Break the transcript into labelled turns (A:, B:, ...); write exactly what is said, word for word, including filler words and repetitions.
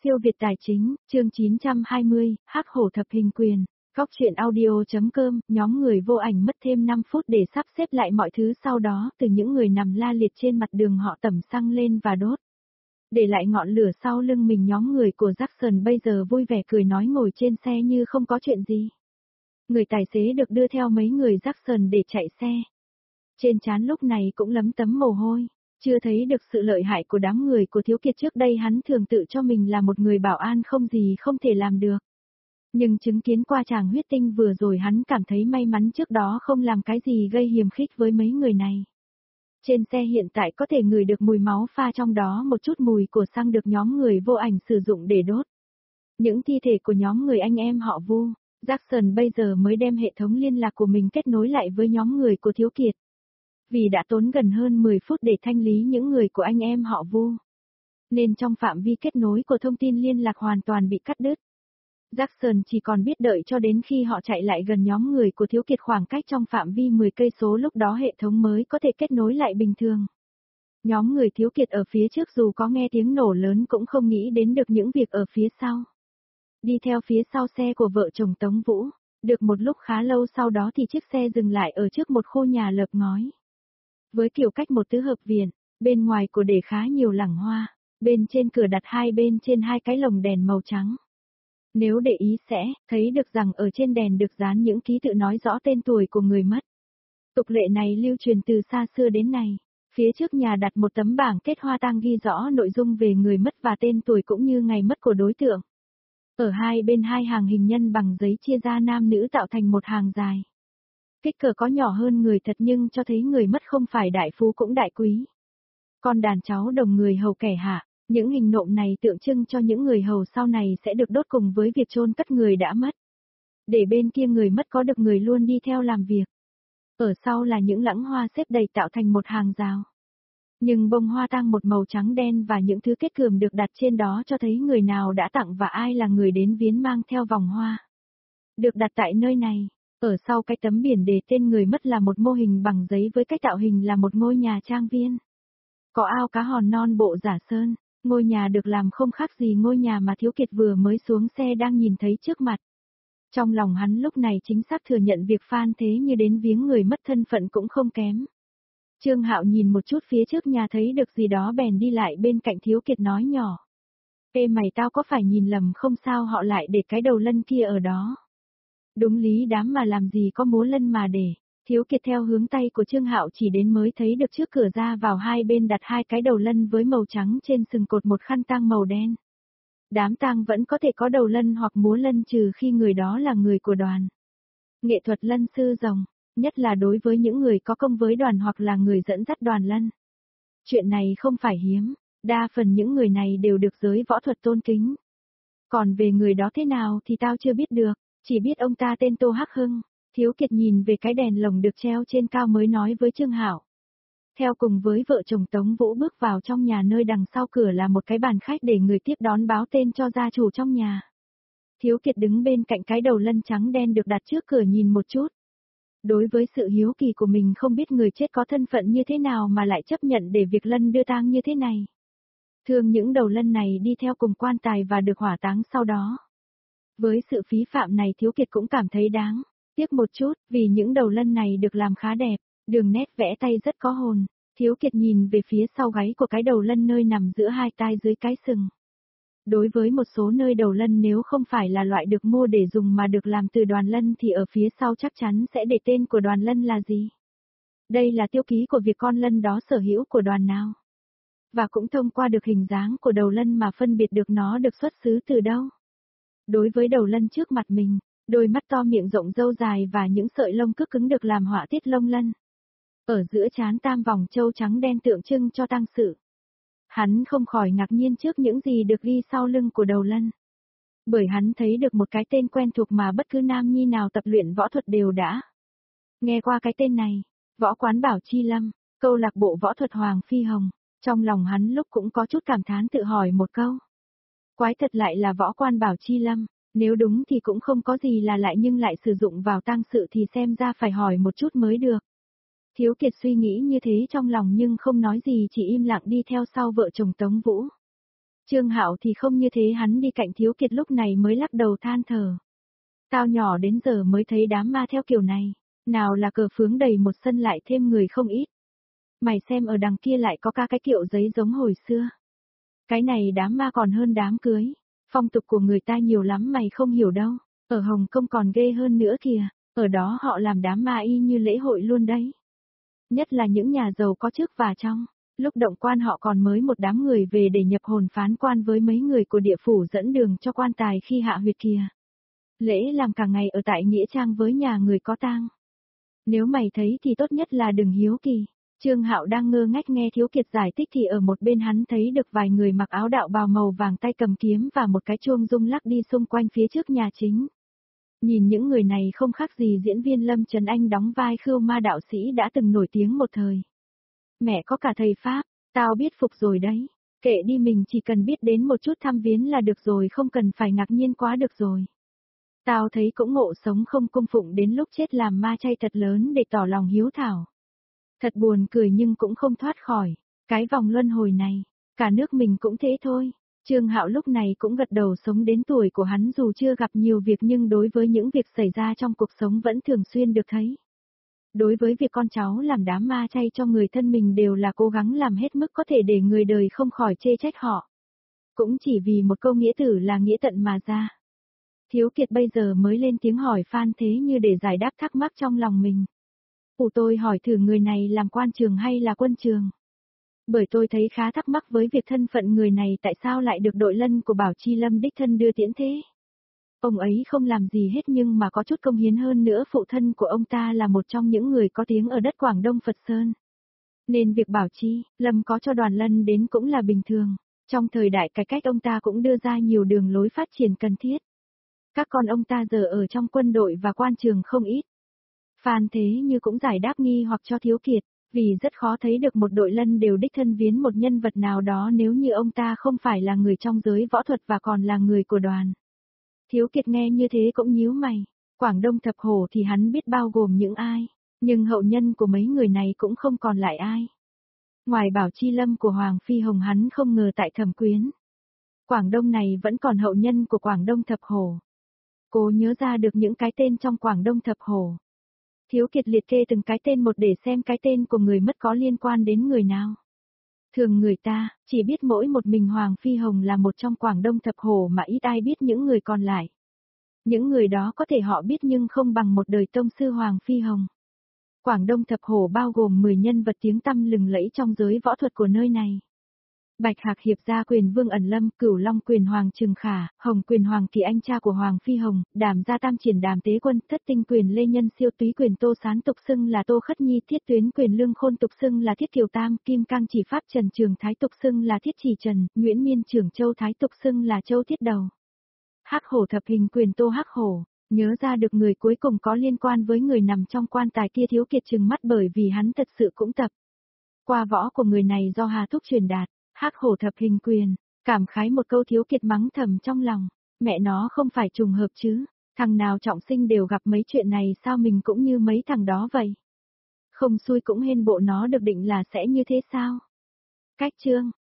A: Siêu Việt Tài Chính, chương chín trăm hai mươi, Hắc Hổ Thập Hình Quyền. Góc truyện audio.com, nhóm người vô ảnh mất thêm năm phút để sắp xếp lại mọi thứ, sau đó từ những người nằm la liệt trên mặt đường họ tẩm xăng lên và đốt. Để lại ngọn lửa sau lưng mình, nhóm người của Jackson bây giờ vui vẻ cười nói ngồi trên xe như không có chuyện gì. Người tài xế được đưa theo mấy người Jackson để chạy xe. Trên trán lúc này cũng lấm tấm mồ hôi. Chưa thấy được sự lợi hại của đám người của Thiếu Kiệt trước đây, hắn thường tự cho mình là một người bảo an không gì không thể làm được. Nhưng chứng kiến qua tràng huyết tinh vừa rồi, hắn cảm thấy may mắn trước đó không làm cái gì gây hiềm khích với mấy người này. Trên xe hiện tại có thể ngửi được mùi máu pha, trong đó một chút mùi của xăng được nhóm người vô ảnh sử dụng để đốt. Những thi thể của nhóm người anh em họ Vu. Jackson bây giờ mới đem hệ thống liên lạc của mình kết nối lại với nhóm người của Thiếu Kiệt. Vì đã tốn gần hơn mười phút để thanh lý những người của anh em họ Vu, nên trong phạm vi kết nối của thông tin liên lạc hoàn toàn bị cắt đứt. Jackson chỉ còn biết đợi cho đến khi họ chạy lại gần nhóm người của Thiếu Kiệt khoảng cách trong phạm vi mười cây số, lúc đó hệ thống mới có thể kết nối lại bình thường. Nhóm người Thiếu Kiệt ở phía trước dù có nghe tiếng nổ lớn cũng không nghĩ đến được những việc ở phía sau. Đi theo phía sau xe của vợ chồng Tống Vũ, được một lúc khá lâu sau đó thì chiếc xe dừng lại ở trước một khu nhà lợp ngói. Với kiểu cách một tứ hợp viện, bên ngoài của để khá nhiều lẵng hoa, bên trên cửa đặt hai bên trên hai cái lồng đèn màu trắng. Nếu để ý sẽ thấy được rằng ở trên đèn được dán những ký tự nói rõ tên tuổi của người mất. Tục lệ này lưu truyền từ xa xưa đến nay. Phía trước nhà đặt một tấm bảng kết hoa tang ghi rõ nội dung về người mất và tên tuổi cũng như ngày mất của đối tượng. Ở hai bên hai hàng hình nhân bằng giấy chia ra nam nữ tạo thành một hàng dài. Kích cỡ có nhỏ hơn người thật nhưng cho thấy người mất không phải đại phú cũng đại quý. Con đàn cháu đồng người hầu kẻ hạ, những hình nộm này tượng trưng cho những người hầu sau này sẽ được đốt cùng với việc chôn cất người đã mất. Để bên kia người mất có được người luôn đi theo làm việc. Ở sau là những lẵng hoa xếp đầy tạo thành một hàng rào. Nhưng bông hoa tang một màu trắng đen và những thứ kết cườm được đặt trên đó cho thấy người nào đã tặng và ai là người đến viếng mang theo vòng hoa. Được đặt tại nơi này. Ở sau cái tấm biển đề tên người mất là một mô hình bằng giấy với cách tạo hình là một ngôi nhà trang viên. Có ao cá hòn non bộ giả sơn, ngôi nhà được làm không khác gì ngôi nhà mà Thiếu Kiệt vừa mới xuống xe đang nhìn thấy trước mặt. Trong lòng hắn lúc này chính xác thừa nhận việc Phan Thế Như đến viếng người mất thân phận cũng không kém. Trương Hạo nhìn một chút phía trước nhà thấy được gì đó bèn đi lại bên cạnh Thiếu Kiệt nói nhỏ. Ê mày, tao có phải nhìn lầm không, sao họ lại để cái đầu lân kia ở đó? Đúng lý đám mà làm gì có múa lân mà để. Thiếu Kiệt theo hướng tay của Trương Hạo chỉ đến mới thấy được trước cửa ra vào hai bên đặt hai cái đầu lân với màu trắng, trên sừng cột một khăn tang màu đen. Đám tang vẫn có thể có đầu lân hoặc múa lân trừ khi người đó là người của đoàn. Nghệ thuật lân sư rồng, nhất là đối với những người có công với đoàn hoặc là người dẫn dắt đoàn lân. Chuyện này không phải hiếm, đa phần những người này đều được giới võ thuật tôn kính. Còn về người đó thế nào thì tao chưa biết được. Chỉ biết ông ta tên Tô Hắc Hưng. Thiếu Kiệt nhìn về cái đèn lồng được treo trên cao mới nói với Trương Hạo. Theo cùng với vợ chồng Tống Vũ bước vào trong nhà, nơi đằng sau cửa là một cái bàn khách để người tiếp đón báo tên cho gia chủ trong nhà. Thiếu Kiệt đứng bên cạnh cái đầu lân trắng đen được đặt trước cửa nhìn một chút. Đối với sự hiếu kỳ của mình không biết người chết có thân phận như thế nào mà lại chấp nhận để việc lân đưa tang như thế này. Thường những đầu lân này đi theo cùng quan tài và được hỏa táng sau đó. Với sự phí phạm này Thiếu Kiệt cũng cảm thấy đáng tiếc một chút, vì những đầu lân này được làm khá đẹp, đường nét vẽ tay rất có hồn. Thiếu Kiệt nhìn về phía sau gáy của cái đầu lân nơi nằm giữa hai tai dưới cái sừng. Đối với một số nơi đầu lân nếu không phải là loại được mua để dùng mà được làm từ đoàn lân thì ở phía sau chắc chắn sẽ để tên của đoàn lân là gì. Đây là tiêu ký của việc con lân đó sở hữu của đoàn nào. Và cũng thông qua được hình dáng của đầu lân mà phân biệt được nó được xuất xứ từ đâu. Đối với đầu lân trước mặt mình, đôi mắt to, miệng rộng, râu dài và những sợi lông cức cứng được làm họa tiết lông lân. Ở giữa trán tam vòng châu trắng đen tượng trưng cho tang sự. Hắn không khỏi ngạc nhiên trước những gì được ghi sau lưng của đầu lân. Bởi hắn thấy được một cái tên quen thuộc mà bất cứ nam nhi nào tập luyện võ thuật đều đã nghe qua cái tên này, Võ quán Bảo Chi Lâm, câu lạc bộ võ thuật Hoàng Phi Hồng. Trong lòng hắn lúc cũng có chút cảm thán, tự hỏi một câu. Quái thật lại là võ quan Bảo Chi Lâm, nếu đúng thì cũng không có gì là lại nhưng lại sử dụng vào tang sự thì xem ra phải hỏi một chút mới được. Thiếu Kiệt suy nghĩ như thế trong lòng nhưng không nói gì, chỉ im lặng đi theo sau vợ chồng Tống Vũ. Trương Hạo thì không như thế, hắn đi cạnh Thiếu Kiệt lúc này mới lắc đầu than thở. Tao nhỏ đến giờ mới thấy đám ma theo kiểu này, nào là cờ phướng đầy một sân lại thêm người không ít. Mày xem ở đằng kia lại có cả cái kiệu giấy giống hồi xưa. Cái này đám ma còn hơn đám cưới, phong tục của người ta nhiều lắm mày không hiểu đâu, ở Hồng Kông còn ghê hơn nữa kìa, ở đó họ làm đám ma y như lễ hội luôn đấy. Nhất là những nhà giàu có trước và trong, lúc động quan họ còn mới một đám người về để nhập hồn phán quan với mấy người của địa phủ dẫn đường cho quan tài khi hạ huyệt kìa. Lễ làm cả ngày ở tại Nghĩa Trang với nhà người có tang. Nếu mày thấy thì tốt nhất là đừng hiếu kỳ. Trương Hạo đang ngơ ngác nghe Thiếu Kiệt giải thích thì ở một bên hắn thấy được vài người mặc áo đạo bào màu vàng tay cầm kiếm và một cái chuông rung lắc đi xung quanh phía trước nhà chính. Nhìn những người này không khác gì diễn viên Lâm Trấn Anh đóng vai Khưu Ma đạo sĩ đã từng nổi tiếng một thời. Mẹ có cả thầy Pháp, tao biết phục rồi đấy. Kệ đi, mình chỉ cần biết đến một chút thăm viếng là được rồi, không cần phải ngạc nhiên quá được rồi. Tao thấy cũng ngộ sống không cung phụng đến lúc chết làm ma chay thật lớn để tỏ lòng hiếu thảo. Thật buồn cười nhưng cũng không thoát khỏi cái vòng luân hồi này, cả nước mình cũng thế thôi. Trương Hạo lúc này cũng gật đầu, sống đến tuổi của hắn dù chưa gặp nhiều việc nhưng đối với những việc xảy ra trong cuộc sống vẫn thường xuyên được thấy. Đối với việc con cháu làm đám ma chay cho người thân mình đều là cố gắng làm hết mức có thể để người đời không khỏi chê trách họ. Cũng chỉ vì một câu nghĩa tử là nghĩa tận mà ra. Thiếu Kiệt bây giờ mới lên tiếng hỏi Phan Thế Như để giải đáp thắc mắc trong lòng mình. Ủa, tôi hỏi thử người này làm quan trường hay là quân trường? Bởi tôi thấy khá thắc mắc với việc thân phận người này tại sao lại được đội lân của Bảo Chi Lâm đích thân đưa tiễn thế. Ông ấy không làm gì hết nhưng mà có chút công hiến hơn nữa, phụ thân của ông ta là một trong những người có tiếng ở đất Quảng Đông Phật Sơn. Nên việc Bảo Chi Lâm có cho đoàn lân đến cũng là bình thường, trong thời đại cải cách ông ta cũng đưa ra nhiều đường lối phát triển cần thiết. Các con ông ta giờ ở trong quân đội và quan trường không ít. Phan Thế Như cũng giải đáp nghi hoặc cho Thiếu Kiệt, vì rất khó thấy được một đội lân đều đích thân viếng một nhân vật nào đó nếu như ông ta không phải là người trong giới võ thuật và còn là người của đoàn. Thiếu Kiệt nghe như thế cũng nhíu mày, Quảng Đông Thập Hổ thì hắn biết bao gồm những ai, nhưng hậu nhân của mấy người này cũng không còn lại ai. Ngoài Bảo Chi Lâm của Hoàng Phi Hồng hắn không ngờ tại Thẩm Quyến, Quảng Đông này vẫn còn hậu nhân của Quảng Đông Thập Hổ. Cô nhớ ra được những cái tên trong Quảng Đông Thập Hổ. Thiếu Kiệt liệt kê từng cái tên một để xem cái tên của người mất có liên quan đến người nào. Thường người ta chỉ biết mỗi một mình Hoàng Phi Hồng là một trong Quảng Đông Thập Hổ mà ít ai biết những người còn lại. Những người đó có thể họ biết nhưng không bằng một đời tông sư Hoàng Phi Hồng. Quảng Đông Thập Hổ bao gồm mười nhân vật tiếng tăm lừng lẫy trong giới võ thuật của nơi này. Bạch Hạc Hiệp gia quyền Vương Ẩn Lâm, Cửu Long quyền Hoàng Trừng Khả, Hồng quyền Hoàng Kỳ Anh cha của Hoàng Phi Hồng, Đàm gia Tam Triển Đàm Tế Quân, Thất Tinh quyền Lê Nhân Siêu, Túy quyền Tô Sán tục xưng là Tô Khất Nhi, Thiết Tuyến quyền Lương Khôn tục xưng là Thiết Kiều Tam, Kim Cang Chỉ Pháp Trần Trường Thái tục xưng là Thiết Chỉ Trần, Nguyễn Miên Trưởng Châu Thái tục xưng là Châu Thiết Đầu. Hắc Hổ Thập Hình quyền Tô Hắc Hổ. Nhớ ra được người cuối cùng có liên quan với người nằm trong quan tài kia, Thiếu Kiệt trừng mắt bởi vì hắn thật sự cũng tập qua võ của người này do Hà Thúc truyền đạt. Hắc Hổ Thập Hình quyền, cảm khái một câu, Thiếu Kiệt mắng thầm trong lòng, mẹ nó không phải trùng hợp chứ, thằng nào trọng sinh đều gặp mấy chuyện này sao mình cũng như mấy thằng đó vậy. Không xui cũng hên bộ nó được định là sẽ như thế sao. Cách chương